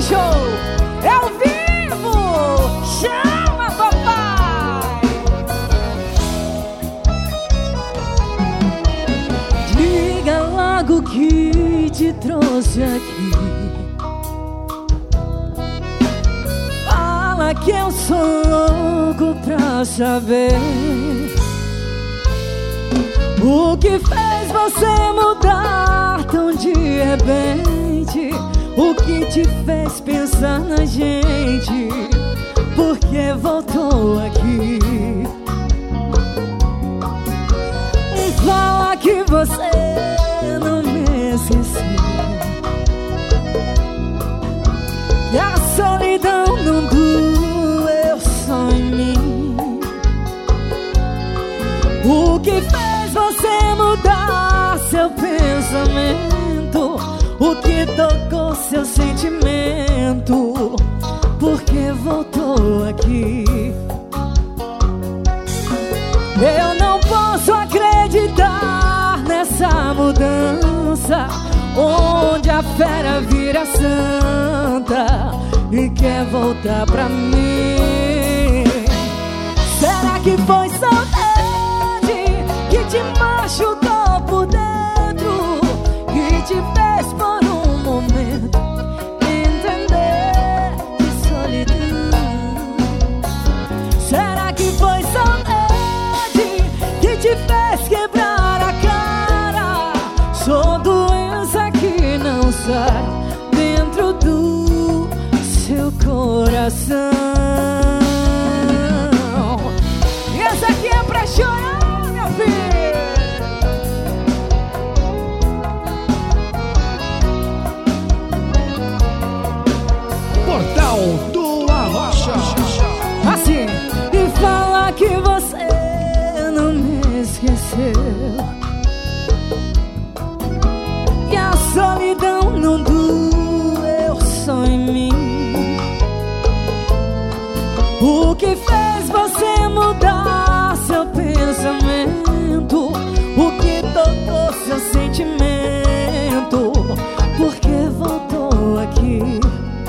show é ao vivo. Chama, papai. Diga logo que te trouxe aqui. Fala que eu sou louco pra saber o que fez você mudar tão de repente. O que te fez pensar na gente? Por que voltou aqui? Fala que você não me esqueceu, que a solidão não doeu só em mim. O que fez você mudar seu pensamento? O que tocou seu sentimento? Por que voltou aqui? Eu não posso acreditar nessa mudança, onde a fera vira santa e quer voltar pra mim. Será que foi saudade que te machucou por dentro, que te fez por um momento entender de solidão? Será que foi saudade que te fez quebrar a cara? Sou doença que não sai dentro do seu coração. E essa aqui é pra chorar, meu filho. Portal do Arrocha. Assim, e fala que você não me esqueceu, que a solidão não doeu só em mim. O que fez você mudar seu pensamento? O que tocou seu sentimento? Por que voltou aqui?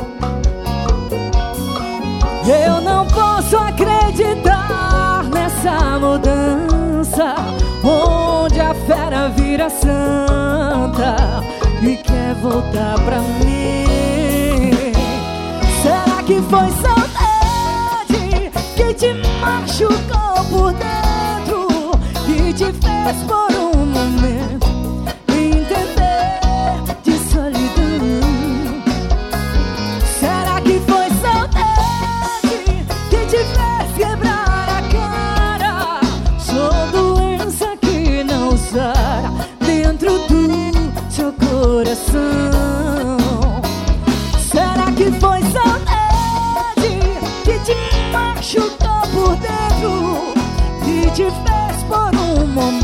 Eu não posso acreditar nessa mudança, onde a fera vira santa e quer voltar pra mim. Será que foi saudade que te machucou por dentro, que te fez por um momento entender de solidão? Será que foi saudade que te fez quebrar a cara? Sou doença que não sai dentro do seu coração. Será que foi saudade que te machucou por dentro, que te fez por um momento